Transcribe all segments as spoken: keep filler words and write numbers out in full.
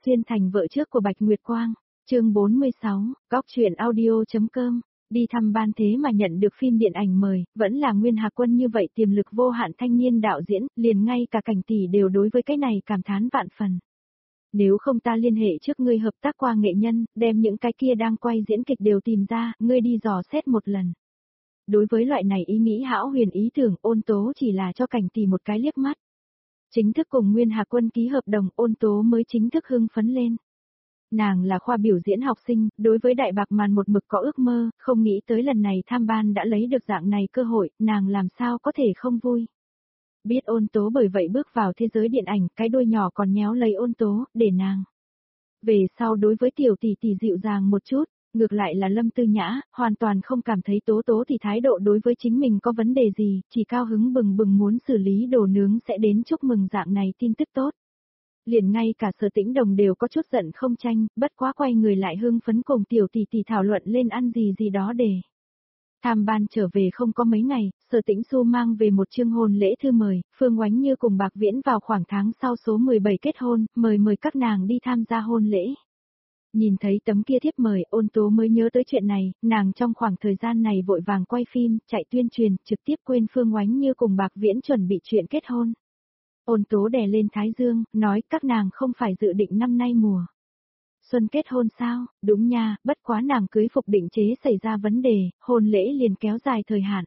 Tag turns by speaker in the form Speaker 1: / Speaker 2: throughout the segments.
Speaker 1: Xuyên thành vợ trước của Bạch Nguyệt Quang, chương bốn mươi sáu, góc truyện audio.com, đi thăm ban thế mà nhận được phim điện ảnh mời, vẫn là Nguyên Hạc Quân như vậy tiềm lực vô hạn thanh niên đạo diễn, liền ngay cả Cảnh tỷ đều đối với cái này cảm thán vạn phần. Nếu không ta liên hệ trước ngươi hợp tác qua nghệ nhân, đem những cái kia đang quay diễn kịch đều tìm ra, ngươi đi dò xét một lần. Đối với loại này ý nghĩ hão huyền ý tưởng, Ôn Tố chỉ là cho Cảnh tỷ một cái liếc mắt. Chính thức cùng Nguyên Hạc Quân ký hợp đồng, Ôn Tố mới chính thức hưng phấn lên. Nàng là khoa biểu diễn học sinh, đối với đại bạc màn một mực có ước mơ, không nghĩ tới lần này tham ban đã lấy được dạng này cơ hội, nàng làm sao có thể không vui. Biết Ôn Tố bởi vậy bước vào thế giới điện ảnh, cái đuôi nhỏ còn nhéo lấy Ôn Tố, để nàng. Về sau đối với tiểu tỷ tỷ dịu dàng một chút, ngược lại là Lâm Tư Nhã, hoàn toàn không cảm thấy Tố Tố thì thái độ đối với chính mình có vấn đề gì, chỉ cao hứng bừng bừng muốn xử lý đồ nướng sẽ đến chúc mừng dạng này tin tức tốt. Liền ngay cả Sở Tĩnh Đồng đều có chút giận không tranh, bất quá quay người lại hưng phấn cùng tiểu tỷ tỷ thảo luận lên ăn gì gì đó để. Tham ban trở về không có mấy ngày, Sở Tĩnh Xu mang về một chương hôn lễ thư mời, Phương Oánh Như cùng Bạc Viễn vào khoảng tháng sau số mười bảy kết hôn, mời mời các nàng đi tham gia hôn lễ. Nhìn thấy tấm kia thiếp mời, Ôn Tố mới nhớ tới chuyện này, nàng trong khoảng thời gian này vội vàng quay phim, chạy tuyên truyền, trực tiếp quên Phương Oánh Như cùng Bạc Viễn chuẩn bị chuyện kết hôn. Ôn Tố đè lên thái dương, nói các nàng không phải dự định năm nay mùa xuân kết hôn sao, đúng nha, bất quá nàng cưới phục định chế xảy ra vấn đề, hôn lễ liền kéo dài thời hạn.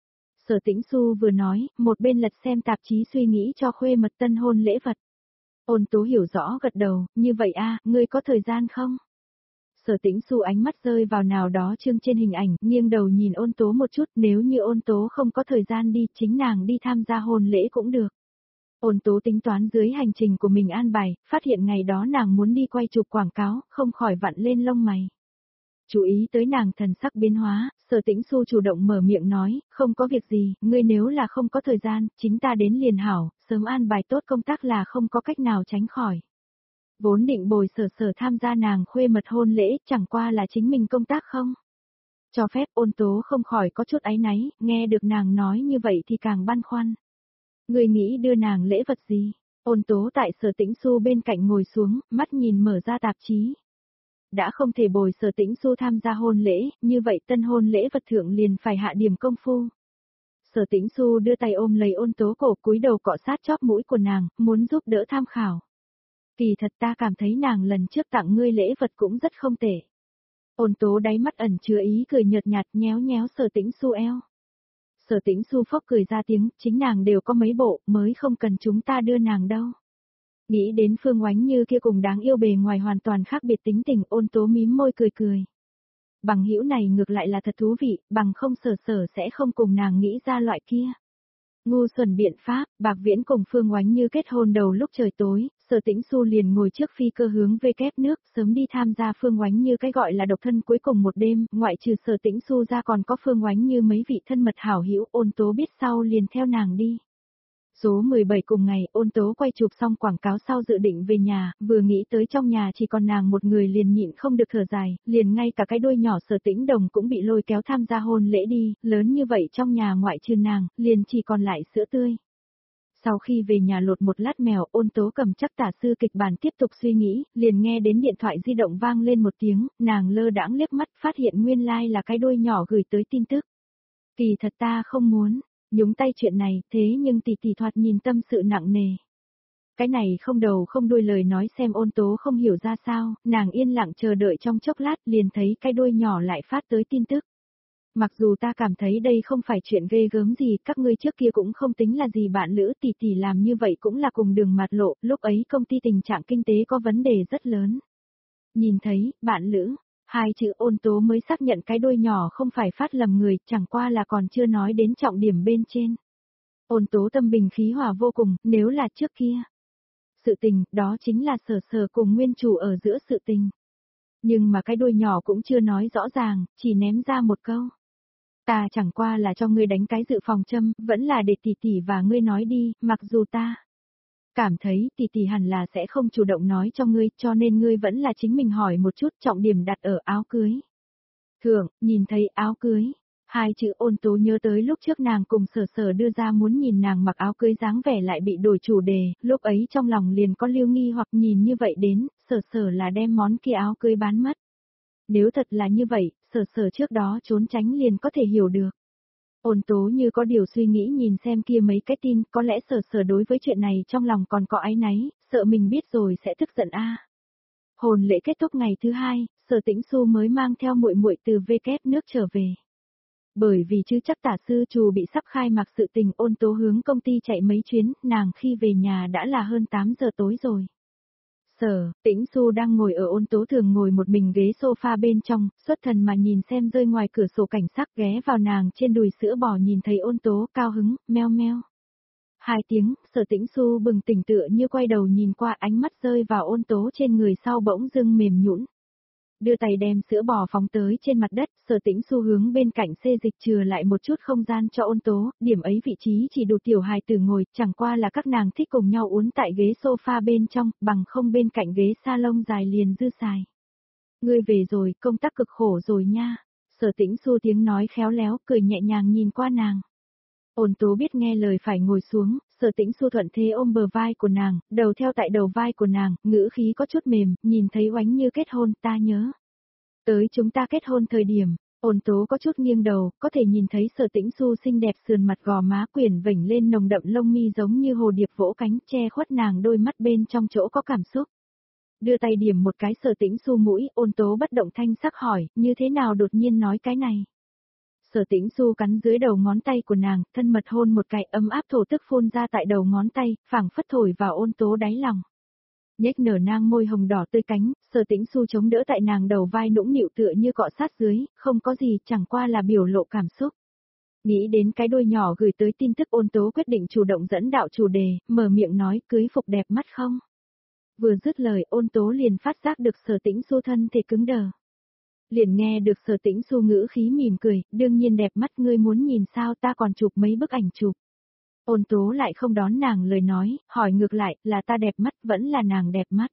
Speaker 1: Sở Tĩnh Xu vừa nói, một bên lật xem tạp chí suy nghĩ cho khuê mật tân hôn lễ vật. Ôn Tố hiểu rõ gật đầu, như vậy a, ngươi có thời gian không? Sở Tĩnh Xu ánh mắt rơi vào nào đó chương trên hình ảnh, nghiêng đầu nhìn Ôn Tố một chút, nếu như Ôn Tố không có thời gian đi, chính nàng đi tham gia hôn lễ cũng được. Ôn Tố tính toán dưới hành trình của mình an bài, phát hiện ngày đó nàng muốn đi quay chụp quảng cáo, không khỏi vặn lên lông mày. Chú ý tới nàng thần sắc biến hóa, Sở Tĩnh Xu chủ động mở miệng nói, không có việc gì, ngươi nếu là không có thời gian, chính ta đến liền hảo, sớm an bài tốt công tác là không có cách nào tránh khỏi. Vốn định bồi Sở Sở tham gia nàng khuê mật hôn lễ, chẳng qua là chính mình công tác không? Cho phép. Ôn Tố không khỏi có chút áy náy, nghe được nàng nói như vậy thì càng băn khoăn. Ngươi nghĩ đưa nàng lễ vật gì? Ôn Tố tại Sở Tĩnh Xu bên cạnh ngồi xuống, mắt nhìn mở ra tạp chí. Đã không thể bồi Sở Tĩnh Xu tham gia hôn lễ, như vậy tân hôn lễ vật thượng liền phải hạ điểm công phu. Sở Tĩnh Xu đưa tay ôm lấy Ôn Tố cổ, cúi đầu cọ sát chóp mũi của nàng, muốn giúp đỡ tham khảo. Kỳ thật ta cảm thấy nàng lần trước tặng ngươi lễ vật cũng rất không tệ. Ôn Tố đáy mắt ẩn chứa ý cười nhợt nhạt, nhéo nhéo Sở Tĩnh Xu eo. Sở Tĩnh Xu phốc cười ra tiếng, chính nàng đều có mấy bộ, mới không cần chúng ta đưa nàng đâu. Nghĩ đến Phương Oánh Như kia cùng đáng yêu bề ngoài hoàn toàn khác biệt tính tình, Ôn Tố mím môi cười cười. Bằng hữu này ngược lại là thật thú vị, bằng không Sở Sở sẽ không cùng nàng nghĩ ra loại kia. Ngu xuẩn biện pháp, Bạc Viễn cùng Phương Oánh Như kết hôn đầu lúc trời tối, Sở Tĩnh Xu liền ngồi trước phi cơ hướng về kép nước, sớm đi tham gia Phương Oánh Như cái gọi là độc thân cuối cùng một đêm, ngoại trừ Sở Tĩnh Xu ra còn có Phương Oánh Như mấy vị thân mật hảo hữu. Ôn Tố biết sau liền theo nàng đi. Số mười bảy cùng ngày, Ôn Tố quay chụp xong quảng cáo sau dự định về nhà, vừa nghĩ tới trong nhà chỉ còn nàng một người liền nhịn không được thở dài, liền ngay cả cái đuôi nhỏ Sở Tĩnh Đồng cũng bị lôi kéo tham gia hôn lễ đi, lớn như vậy trong nhà ngoại trừ nàng, liền chỉ còn lại sữa tươi. Sau khi về nhà lột một lát mèo, Ôn Tố cầm chắc tả sư kịch bản tiếp tục suy nghĩ, liền nghe đến điện thoại di động vang lên một tiếng, nàng lơ đãng liếc mắt phát hiện nguyên lai like là cái đuôi nhỏ gửi tới tin tức. Kỳ thật ta không muốn nhúng tay chuyện này, thế nhưng tỷ tỷ thoạt nhìn tâm sự nặng nề. Cái này không đầu không đuôi lời nói xem Ôn Tố không hiểu ra sao, nàng yên lặng chờ đợi trong chốc lát liền thấy cái đuôi nhỏ lại phát tới tin tức. Mặc dù ta cảm thấy đây không phải chuyện ghê gớm gì, các ngươi trước kia cũng không tính là gì bạn lữ, tỷ tỷ làm như vậy cũng là cùng đường mạt lộ, lúc ấy công ty tình trạng kinh tế có vấn đề rất lớn. Nhìn thấy, bạn lữ, hai chữ Ôn Tố mới xác nhận cái đuôi nhỏ không phải phát lầm người, chẳng qua là còn chưa nói đến trọng điểm bên trên. Ôn Tố tâm bình khí hòa vô cùng, nếu là trước kia. Sự tình, đó chính là Sở Sở cùng nguyên chủ ở giữa sự tình. Nhưng mà cái đuôi nhỏ cũng chưa nói rõ ràng, chỉ ném ra một câu. Ta chẳng qua là cho ngươi đánh cái dự phòng châm, vẫn là để tỷ tỷ và ngươi nói đi, mặc dù ta cảm thấy tỷ tỷ hẳn là sẽ không chủ động nói cho ngươi, cho nên ngươi vẫn là chính mình hỏi một chút, trọng điểm đặt ở áo cưới. Thượng, nhìn thấy áo cưới, hai chữ Ôn Tố nhớ tới lúc trước nàng cùng Sở Sở đưa ra muốn nhìn nàng mặc áo cưới dáng vẻ lại bị đổi chủ đề, lúc ấy trong lòng liền có lưu nghi hoặc nhìn như vậy đến, sở sở là đem món kia áo cưới bán mất. Nếu thật là như vậy, sở sở trước đó trốn tránh liền có thể hiểu được. Ôn tố như có điều suy nghĩ nhìn xem kia mấy cái tin, có lẽ sở sở đối với chuyện này trong lòng còn có áy náy, sợ mình biết rồi sẽ tức giận a. Hồn lễ kết thúc ngày thứ hai, Sở Tĩnh Xu mới mang theo muội muội từ vê kép nước trở về. Bởi vì chứ chắc tả sư trù bị sắp khai mạc sự tình, Ôn tố hướng công ty chạy mấy chuyến, nàng khi về nhà đã là hơn tám giờ tối rồi. Sở Tĩnh Xu đang ngồi ở Ôn tố thường ngồi một mình ghế sofa bên trong, xuất thần mà nhìn xem rơi ngoài cửa sổ cảnh sắc, ghé vào nàng trên đùi sữa bò nhìn thấy Ôn tố cao hứng, meo meo. Hai tiếng, Sở Tĩnh Xu bừng tỉnh tựa như quay đầu nhìn qua, ánh mắt rơi vào Ôn tố trên người sau bỗng dưng mềm nhũn. Đưa tay đem sữa bò phóng tới trên mặt đất, Sở Tĩnh Xu hướng bên cạnh xê dịch chừa lại một chút không gian cho Ôn tố, điểm ấy vị trí chỉ đủ tiểu hài tử ngồi, chẳng qua là các nàng thích cùng nhau uốn tại ghế sofa bên trong, bằng không bên cạnh ghế salon dài liền dư xài. Ngươi về rồi, công tác cực khổ rồi nha. Sở Tĩnh Xu tiếng nói khéo léo, cười nhẹ nhàng nhìn qua nàng. Ôn tố biết nghe lời phải ngồi xuống, Sở Tĩnh Xu thuận thế ôm bờ vai của nàng, đầu theo tại đầu vai của nàng, ngữ khí có chút mềm, nhìn thấy oánh như kết hôn, ta nhớ. Tới chúng ta kết hôn thời điểm, Ôn tố có chút nghiêng đầu, có thể nhìn thấy Sở Tĩnh Xu xinh đẹp sườn mặt gò má quyển vểnh lên nồng đậm lông mi giống như hồ điệp vỗ cánh, che khuất nàng đôi mắt bên trong chỗ có cảm xúc. Đưa tay điểm một cái Sở Tĩnh Xu mũi, Ôn tố bất động thanh sắc hỏi, như thế nào đột nhiên nói cái này. Sở Tĩnh Xu cắn dưới đầu ngón tay của nàng, thân mật hôn một cái, ấm áp thổ tức phun ra tại đầu ngón tay, phảng phất thổi vào Ôn tố đáy lòng. Nhếch nở nang môi hồng đỏ tươi cánh, Sở Tĩnh Xu chống đỡ tại nàng đầu vai nũng nịu tựa như cọ sát dưới, không có gì, chẳng qua là biểu lộ cảm xúc. Nghĩ đến cái đôi nhỏ gửi tới tin tức, Ôn tố quyết định chủ động dẫn đạo chủ đề, mở miệng nói, cưới phục đẹp mắt không? Vừa dứt lời, Ôn tố liền phát giác được Sở Tĩnh Xu thân thể cứng đờ. Liền nghe được Sở Tĩnh Xu ngữ khí mỉm cười, đương nhiên đẹp mắt, ngươi muốn nhìn sao, ta còn chụp mấy bức ảnh chụp. Ôn tố lại không đón nàng lời nói, hỏi ngược lại, là ta đẹp mắt, vẫn là nàng đẹp mắt.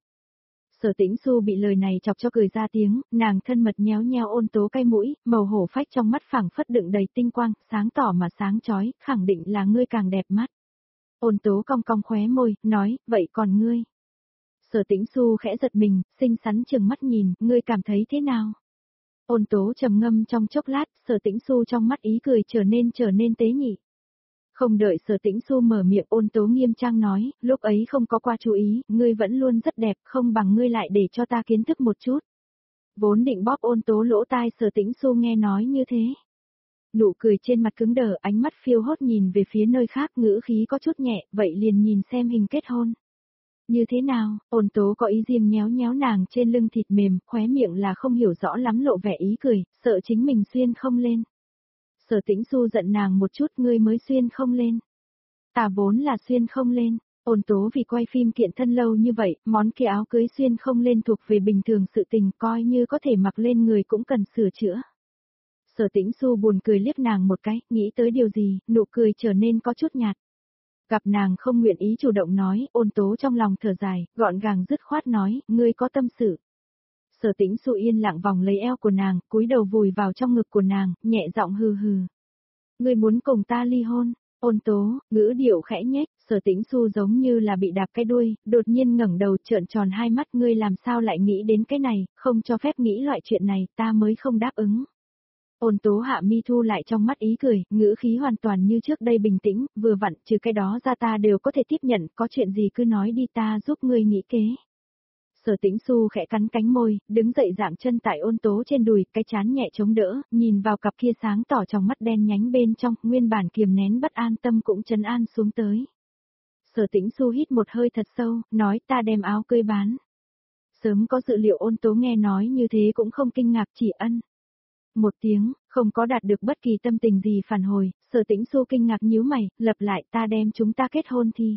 Speaker 1: Sở Tĩnh Xu bị lời này chọc cho cười ra tiếng, nàng thân mật nhéo nhéo Ôn tố cái mũi, màu hổ phách trong mắt phẳng phất đựng đầy tinh quang, sáng tỏ mà sáng chói, khẳng định là ngươi càng đẹp mắt. Ôn tố cong cong khóe môi, nói, vậy còn ngươi? Sở Tĩnh Xu khẽ giật mình, xinh xắn trừng mắt nhìn, ngươi cảm thấy thế nào? Ôn tố trầm ngâm trong chốc lát, Sở Tĩnh Xu trong mắt ý cười trở nên trở nên tế nhị. Không đợi Sở Tĩnh Xu mở miệng, Ôn tố nghiêm trang nói, lúc ấy không có qua chú ý, ngươi vẫn luôn rất đẹp, không bằng ngươi lại để cho ta kiến thức một chút. Vốn định bóp Ôn tố lỗ tai, Sở Tĩnh Xu nghe nói như thế. Nụ cười trên mặt cứng đờ, ánh mắt phiêu hốt nhìn về phía nơi khác, ngữ khí có chút nhẹ, vậy liền nhìn xem hình kết hôn. Như thế nào? Ôn tố có ý riêng nhéo nhéo nàng trên lưng thịt mềm, khóe miệng là không hiểu rõ lắm lộ vẻ ý cười, sợ chính mình xuyên không lên. Sở Tĩnh Xu giận nàng một chút, ngươi mới xuyên không lên. Ta vốn là xuyên không lên. Ôn tố vì quay phim kiện thân lâu như vậy, món kia áo cưới xuyên không lên thuộc về bình thường sự tình, coi như có thể mặc lên người cũng cần sửa chữa. Sở Tĩnh Xu buồn cười liếc nàng một cái, nghĩ tới điều gì, nụ cười trở nên có chút nhạt. Gặp nàng không nguyện ý chủ động nói, Ôn tố trong lòng thở dài, gọn gàng dứt khoát nói, ngươi có tâm sự. Sở Tĩnh Xu yên lặng vòng lấy eo của nàng, cúi đầu vùi vào trong ngực của nàng, nhẹ giọng hừ hừ. Ngươi muốn cùng ta ly hôn? Ôn tố, ngữ điệu khẽ nhếch, Sở Tĩnh Xu giống như là bị đạp cái đuôi, đột nhiên ngẩng đầu trợn tròn hai mắt, ngươi làm sao lại nghĩ đến cái này, không cho phép nghĩ loại chuyện này, ta mới không đáp ứng. Ôn tố hạ mi thu lại trong mắt ý cười, ngữ khí hoàn toàn như trước đây bình tĩnh, vừa vặn, trừ cái đó ra ta đều có thể tiếp nhận, có chuyện gì cứ nói đi, ta giúp ngươi nghĩ kế. Sở Tĩnh Xu khẽ cắn cánh môi, đứng dậy dạng chân tại Ôn tố trên đùi, cái chán nhẹ chống đỡ, nhìn vào cặp kia sáng tỏ trong mắt đen nhánh bên trong, nguyên bản kiềm nén bất an tâm cũng trấn an xuống tới. Sở Tĩnh Xu hít một hơi thật sâu, nói ta đem áo cưới bán. Sớm có dự liệu, Ôn tố nghe nói như thế cũng không kinh ngạc, chỉ ân. Một tiếng, không có đạt được bất kỳ tâm tình gì phản hồi, Sở Tĩnh Xu kinh ngạc nhíu mày, lập lại, ta đem chúng ta kết hôn thì.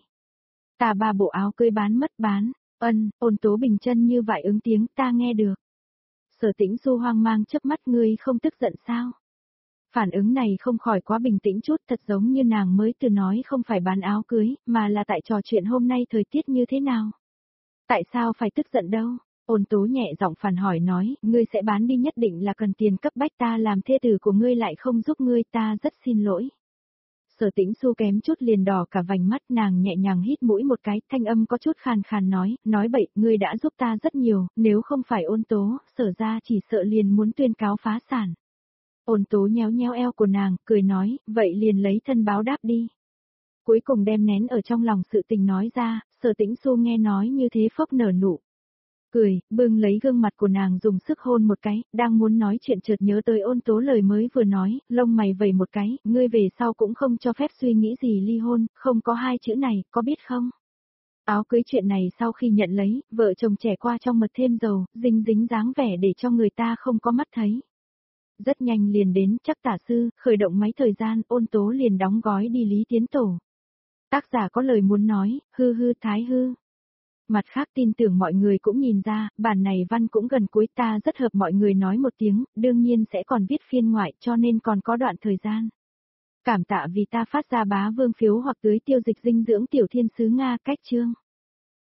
Speaker 1: Ta ba bộ áo cưới bán mất bán, ân, Ôn tố bình chân như vậy ứng tiếng, ta nghe được. Sở Tĩnh Xu hoang mang chớp mắt, ngươi không tức giận sao? Phản ứng này không khỏi quá bình tĩnh chút, thật giống như nàng mới từ nói không phải bán áo cưới, mà là tại trò chuyện hôm nay thời tiết như thế nào. Tại sao phải tức giận đâu? Ôn tố nhẹ giọng phản hỏi nói, ngươi sẽ bán đi nhất định là cần tiền cấp bách, ta làm thê tử của ngươi lại không giúp ngươi, ta rất xin lỗi. Sở Tĩnh Xu kém chút liền đỏ cả vành mắt, nàng nhẹ nhàng hít mũi một cái, thanh âm có chút khàn khàn nói, nói bậy, ngươi đã giúp ta rất nhiều, nếu không phải Ôn Tố, Sở ra chỉ sợ liền muốn tuyên cáo phá sản. Ôn Tố nhéo nhéo eo của nàng, cười nói, vậy liền lấy thân báo đáp đi. Cuối cùng đem nén ở trong lòng sự tình nói ra, Sở Tĩnh Xu nghe nói như thế phốc nở nụ. Cười, bưng lấy gương mặt của nàng dùng sức hôn một cái, đang muốn nói chuyện chợt nhớ tới Ôn Tố lời mới vừa nói, lông mày vẩy một cái, ngươi về sau cũng không cho phép suy nghĩ gì ly hôn, không có hai chữ này, có biết không? Áo cưới chuyện này sau khi nhận lấy, vợ chồng trẻ qua trong mật thêm dầu, dính dính dáng vẻ để cho người ta không có mắt thấy. Rất nhanh liền đến, chắc tả sư, khởi động máy thời gian, Ôn Tố liền đóng gói đi Lý Tiến Tổ. Tác giả có lời muốn nói, hư hư thái hư. Mặt khác tin tưởng mọi người cũng nhìn ra, bản này văn cũng gần cuối, ta rất hợp mọi người nói một tiếng, đương nhiên sẽ còn viết phiên ngoại cho nên còn có đoạn thời gian. Cảm tạ vì ta phát ra bá vương phiếu hoặc tưới tiêu dịch dinh dưỡng tiểu thiên sứ Nga cách chương.